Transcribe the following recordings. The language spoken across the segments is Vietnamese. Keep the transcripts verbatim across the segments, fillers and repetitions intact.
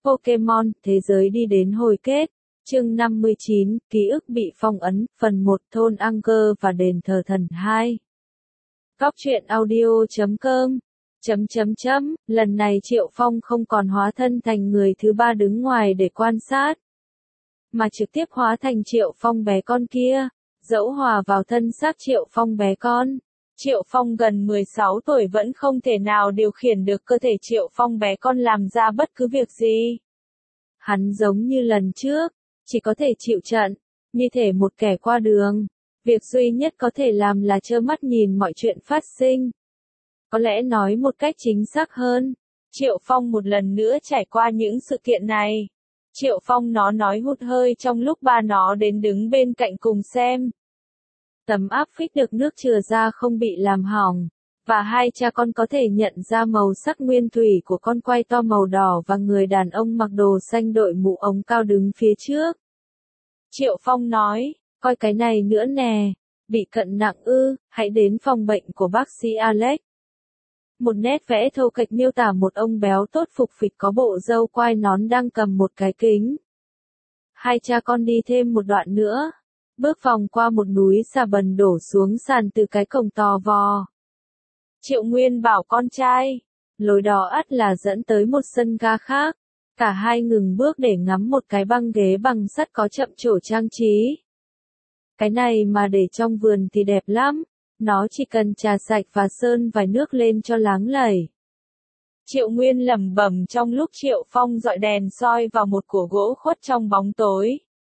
Pokemon, thế giới đi đến hồi kết. Chương năm mươi chín, ký ức bị phong ấn, phần một, thôn Anger và đền thờ thần hai. Góc truyện audio chấm com. Chấm chấm chấm, lần này Triệu Phong không còn hóa thân thành người thứ ba đứng ngoài để quan sát, mà trực tiếp hóa thành Triệu Phong bé con kia, dẫu hòa vào thân xác Triệu Phong bé con. Triệu Phong gần mười sáu tuổi vẫn không thể nào điều khiển được cơ thể Triệu Phong bé con làm ra bất cứ việc gì. Hắn giống như lần trước, chỉ có thể chịu trận, như thể một kẻ qua đường. Việc duy nhất có thể làm là trơ mắt nhìn mọi chuyện phát sinh. Có lẽ nói một cách chính xác hơn, Triệu Phong một lần nữa trải qua những sự kiện này. Triệu Phong nó nói hụt hơi trong lúc ba nó đến đứng bên cạnh cùng xem. Tấm áp phích được nước chừa ra không bị làm hỏng, và hai cha con có thể nhận ra màu sắc nguyên thủy của con quay to màu đỏ và người đàn ông mặc đồ xanh đội mũ ống cao đứng phía trước. Triệu Phong nói, coi cái này nữa nè, bị cận nặng ư, hãy đến phòng bệnh của bác sĩ Alex. Một nét vẽ thô kệch miêu tả một ông béo tốt phục phịch có bộ râu quai nón đang cầm một cái kính. Hai cha con đi thêm một đoạn nữa, bước vòng qua một núi xà bần đổ xuống sàn từ cái cổng tò vò. Triệu Nguyên bảo con trai, lối đó ắt là dẫn tới một sân ga khác. Cả hai ngừng bước để ngắm một cái băng ghế bằng sắt có chậm trổ trang trí. Cái này mà để trong vườn thì đẹp lắm, nó chỉ cần trà sạch và sơn vài nước lên cho láng lẩy. Triệu Nguyên lẩm bẩm trong lúc Triệu Phong dọi đèn soi vào một cổ gỗ khuất trong bóng tối.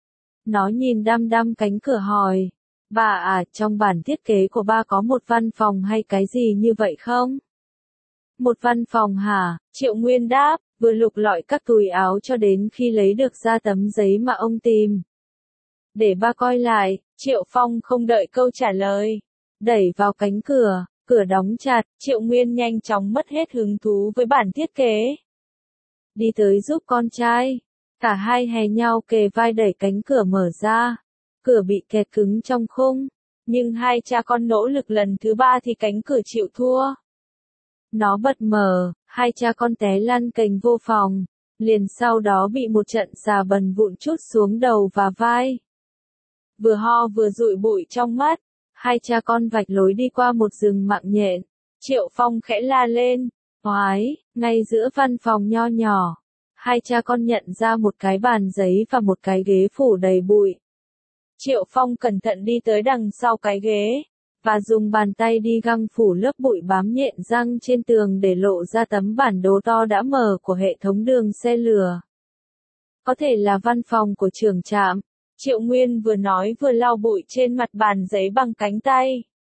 Nó nhìn đăm đăm cánh cửa hỏi, bà à, trong bản thiết kế của ba có một văn phòng hay cái gì như vậy không? Một văn phòng hả? Triệu Nguyên đáp, vừa lục lọi các túi áo cho đến khi lấy được ra tấm giấy mà ông tìm. Để ba coi lại, Triệu Phong không đợi câu trả lời. Đẩy vào cánh cửa, cửa đóng chặt, Triệu Nguyên nhanh chóng mất hết hứng thú với bản thiết kế. Đi tới giúp con trai. Cả hai hè nhau kề vai đẩy cánh cửa mở ra. Cửa bị kẹt cứng trong khung. Nhưng hai cha con nỗ lực lần thứ ba thì cánh cửa chịu thua. Nó bật mở, hai cha con té lăn cành vô phòng. Liền sau đó bị một trận xà bần vụn trút xuống đầu và vai. Vừa ho vừa dụi bụi trong mắt. Hai cha con vạch lối đi qua một rừng mạng nhện. Triệu Phong khẽ la lên, oái, ngay giữa văn phòng nho nhỏ. Hai cha con nhận ra một cái bàn giấy và một cái ghế phủ đầy bụi. Triệu Phong cẩn thận đi tới đằng sau cái ghế, và dùng bàn tay đi găng phủ lớp bụi bám nhện răng trên tường để lộ ra tấm bản đồ to đã mở của hệ thống đường xe lửa. Có thể là văn phòng của trưởng trạm. Triệu Nguyên vừa nói vừa lau bụi trên mặt bàn giấy bằng cánh tay.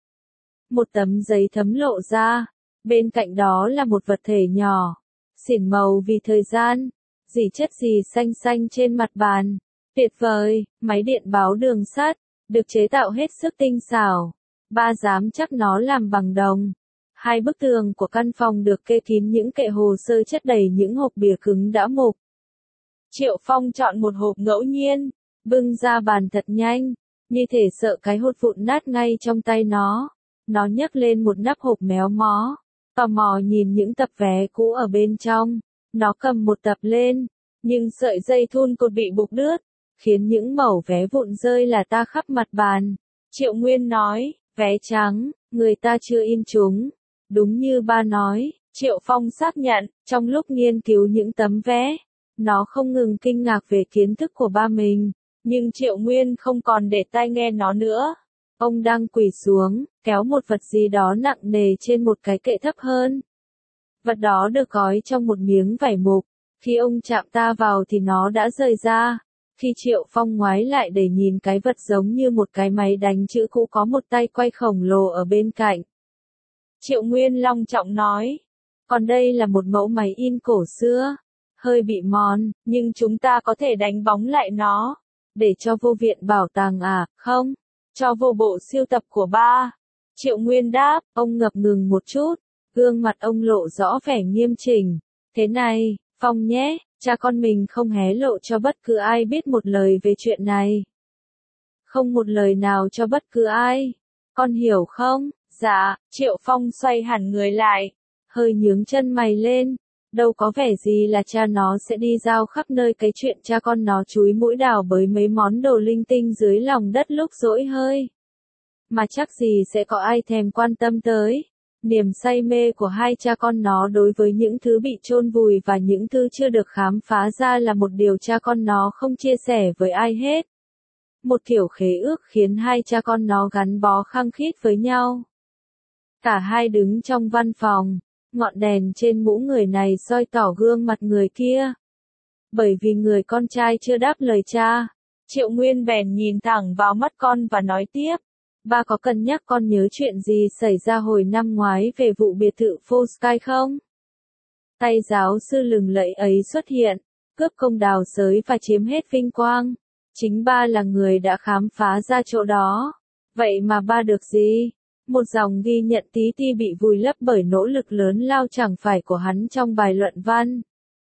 Một tấm giấy thấm lộ ra, bên cạnh đó là một vật thể nhỏ, xỉn màu vì thời gian, dỉ chất gì xanh xanh trên mặt bàn. Tuyệt vời, máy điện báo đường sắt, được chế tạo hết sức tinh xảo. Ba dám chắc nó làm bằng đồng. Hai bức tường của căn phòng được kê kín những kệ hồ sơ chất đầy những hộp bìa cứng đã mục. Triệu Phong chọn một hộp ngẫu nhiên, bưng ra bàn thật nhanh, như thể sợ cái hột vụn nát ngay trong tay nó. Nó nhấc lên một nắp hộp méo mó, tò mò nhìn những tập vé cũ ở bên trong. Nó cầm một tập lên, nhưng sợi dây thun cột bị bục đứt, khiến những mẩu vé vụn rơi lả tả khắp mặt bàn. Triệu Nguyên nói, vé trắng, người ta chưa in chúng. Đúng như ba nói, Triệu Phong xác nhận, trong lúc nghiên cứu những tấm vé, nó không ngừng kinh ngạc về kiến thức của ba mình. Nhưng Triệu Nguyên không còn để tai nghe nó nữa. Ông đang quỳ xuống, kéo một vật gì đó nặng nề trên một cái kệ thấp hơn. Vật đó được gói trong một miếng vải mục. Khi ông chạm ta vào thì nó đã rời ra. Khi Triệu Phong ngoái lại để nhìn cái vật giống như một cái máy đánh chữ cũ có một tay quay khổng lồ ở bên cạnh. Triệu Nguyên long trọng nói. Còn đây là một mẫu máy in cổ xưa. Hơi bị mòn, nhưng chúng ta có thể đánh bóng lại nó. Để cho vô viện bảo tàng à, không? Cho vô bộ siêu tập của ba. Triệu Nguyên đáp, ông ngập ngừng một chút. Gương mặt ông lộ rõ vẻ nghiêm chỉnh. Thế này, Phong nhé, cha con mình không hé lộ cho bất cứ ai biết một lời về chuyện này. Không một lời nào cho bất cứ ai. Con hiểu không? Dạ, Triệu Phong xoay hẳn người lại. Hơi nhướng chân mày lên. đâu có vẻ gì là cha nó sẽ đi giao khắp nơi cái chuyện cha con nó chúi mũi đào bới mấy món đồ linh tinh dưới lòng đất lúc dỗi hơi. Mà chắc gì sẽ có ai thèm quan tâm tới. Niềm say mê của hai cha con nó đối với những thứ bị chôn vùi và những thứ chưa được khám phá ra là một điều cha con nó không chia sẻ với ai hết. Một kiểu khế ước khiến hai cha con nó gắn bó khăng khít với nhau. Cả hai đứng trong văn phòng, ngọn đèn trên mũ người này soi tỏ gương mặt người kia. Bởi vì người con trai chưa đáp lời cha, Triệu Nguyên bèn nhìn thẳng vào mắt con và nói tiếp. Ba có cần nhắc con nhớ chuyện gì xảy ra hồi năm ngoái về vụ biệt thự Full Sky không? Tay giáo sư lừng lẫy ấy xuất hiện, cướp công đào xới và chiếm hết vinh quang. Chính ba là người đã khám phá ra chỗ đó. Vậy mà ba được gì? Một dòng ghi nhận tí ti bị vùi lấp bởi nỗ lực lớn lao chẳng phải của hắn trong bài luận văn.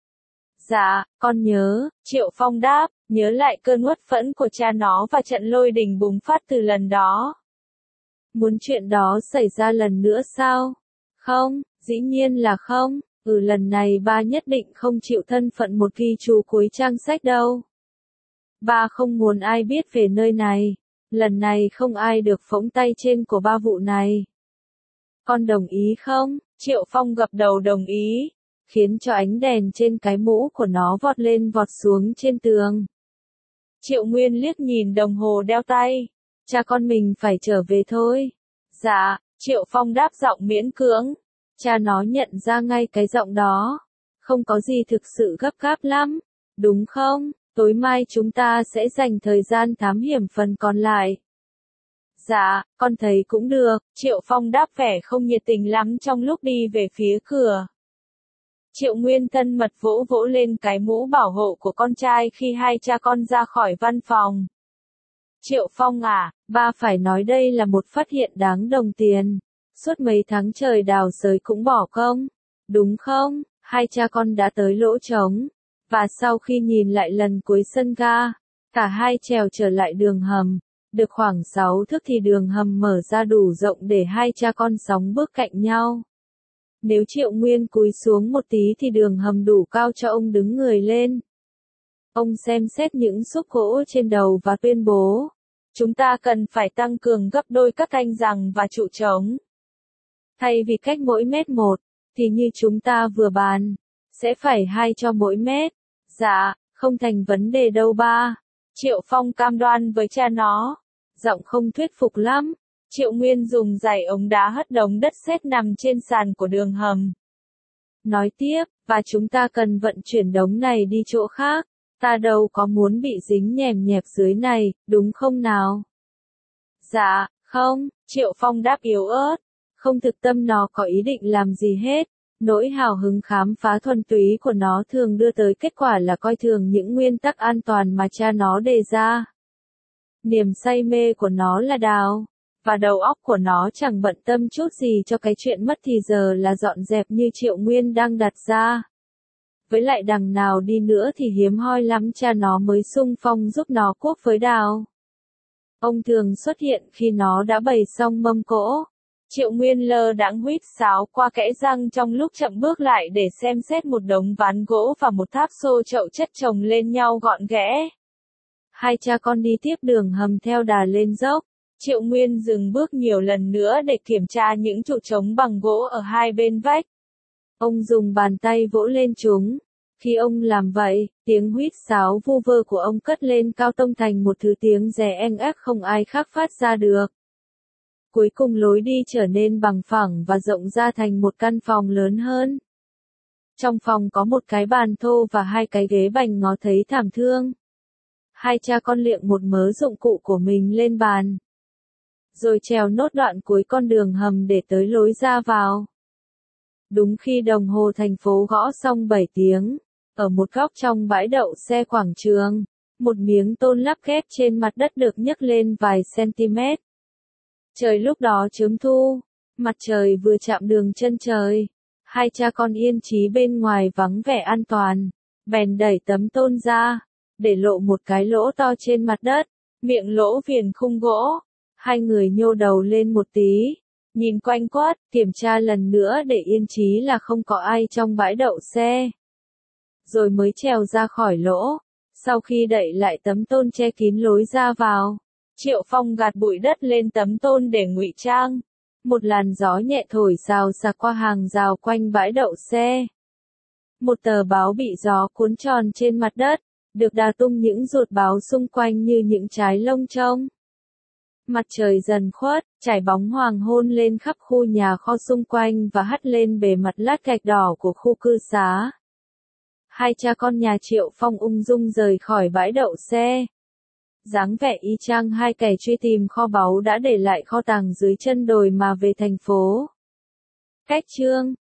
Dạ, con nhớ, Triệu Phong đáp, nhớ lại cơn uất phẫn của cha nó và trận lôi đình bùng phát từ lần đó. Muốn chuyện đó xảy ra lần nữa sao? Không, dĩ nhiên là không. Ừ, lần này ba nhất định không chịu thân phận một ghi chú cuối trang sách đâu. Ba không muốn ai biết về nơi này. Lần này không ai được phỗng tay trên của ba vụ này. Con đồng ý không? Triệu Phong gật đầu đồng ý, khiến cho ánh đèn trên cái mũ của nó vọt lên vọt xuống trên tường. Triệu Nguyên liếc nhìn đồng hồ đeo tay. Cha con mình phải trở về thôi. Dạ, Triệu Phong đáp giọng miễn cưỡng. Cha nó nhận ra ngay cái giọng đó. Không có gì thực sự gấp gáp lắm, đúng không? Tối mai chúng ta sẽ dành thời gian thám hiểm phần còn lại. Dạ, con thấy cũng được, Triệu Phong đáp vẻ không nhiệt tình lắm trong lúc đi về phía cửa. Triệu Nguyên thân mật vỗ vỗ lên cái mũ bảo hộ của con trai khi hai cha con ra khỏi văn phòng. Triệu Phong à, ba phải nói đây là một phát hiện đáng đồng tiền. Suốt mấy tháng trời đào xới cũng bỏ công, đúng không? Hai cha con đã tới lỗ trống. Và sau khi nhìn lại lần cuối sân ga, cả hai trèo trở lại đường hầm. Được khoảng sáu thước thì đường hầm mở ra đủ rộng để hai cha con sóng bước cạnh nhau. Nếu Triệu Nguyên cúi xuống một tí thì đường hầm đủ cao cho ông đứng người lên. Ông xem xét những xúc gỗ trên đầu và tuyên bố. Chúng ta cần phải tăng cường gấp đôi các thanh giằng và trụ trống. Thay vì cách mỗi mét một, thì như chúng ta vừa bàn, sẽ phải hai cho mỗi mét. Dạ, không thành vấn đề đâu ba. Triệu Phong cam đoan với cha nó. Giọng không thuyết phục lắm. Triệu Nguyên dùng giày ống đá hất đống đất sét nằm trên sàn của đường hầm. Nói tiếp, và chúng ta cần vận chuyển đống này đi chỗ khác. Ta đâu có muốn bị dính nhèm nhẹp dưới này, đúng không nào? Dạ, không, Triệu Phong đáp yếu ớt. Không thực tâm nó có ý định làm gì hết. Nỗi hào hứng khám phá thuần túy của nó thường đưa tới kết quả là coi thường những nguyên tắc an toàn mà cha nó đề ra. Niềm say mê của nó là đào, và đầu óc của nó chẳng bận tâm chút gì cho cái chuyện mất thì giờ là dọn dẹp như Triệu Nguyên đang đặt ra. Với lại đằng nào đi nữa thì hiếm hoi lắm cha nó mới xung phong giúp nó cuốc với đào. Ông thường xuất hiện khi nó đã bày xong mâm cỗ. Triệu Nguyên lơ đãng huýt sáo qua kẽ răng trong lúc chậm bước lại để xem xét một đống ván gỗ và một tháp xô chậu chất chồng lên nhau gọn ghẽ. Hai cha con đi tiếp đường hầm theo đà lên dốc. Triệu Nguyên dừng bước nhiều lần nữa để kiểm tra những trụ trống bằng gỗ ở hai bên vách. Ông dùng bàn tay vỗ lên chúng. Khi ông làm vậy, tiếng huýt sáo vu vơ của ông cất lên cao tông thành một thứ tiếng rè eng ép không ai khác phát ra được. Cuối cùng lối đi trở nên bằng phẳng và rộng ra thành một căn phòng lớn hơn. Trong phòng có một cái bàn thô và hai cái ghế bành ngó thấy thảm thương. Hai cha con liệng một mớ dụng cụ của mình lên bàn. Rồi trèo nốt đoạn cuối con đường hầm để tới lối ra vào. Đúng khi đồng hồ thành phố gõ xong bảy tiếng, ở một góc trong bãi đậu xe quảng trường, một miếng tôn lắp ghép trên mặt đất được nhấc lên vài cm. Trời lúc đó chớm thu, mặt trời vừa chạm đường chân trời. Hai cha con yên trí bên ngoài vắng vẻ an toàn, bèn đẩy tấm tôn ra, để lộ một cái lỗ to trên mặt đất, miệng lỗ viền khung gỗ. Hai người nhô đầu lên một tí, Nhìn quanh quất, kiểm tra lần nữa để yên chí là không có ai trong bãi đậu xe. Rồi mới trèo ra khỏi lỗ. Sau khi đậy lại tấm tôn che kín lối ra vào, Triệu Phong gạt bụi đất lên tấm tôn để ngụy trang. Một làn gió nhẹ thổi xào xạc qua hàng rào quanh bãi đậu xe. Một tờ báo bị gió cuốn tròn trên mặt đất, được đà tung những ruột báo xung quanh như những trái lông trông. Mặt trời dần khuất, trải bóng hoàng hôn lên khắp khu nhà kho xung quanh và hắt lên bề mặt lát gạch đỏ của khu cư xá. Hai cha con nhà Triệu Phong ung dung rời khỏi bãi đậu xe. Dáng vẻ y chang hai kẻ truy tìm kho báu đã để lại kho tàng dưới chân đồi mà về thành phố. Cách chương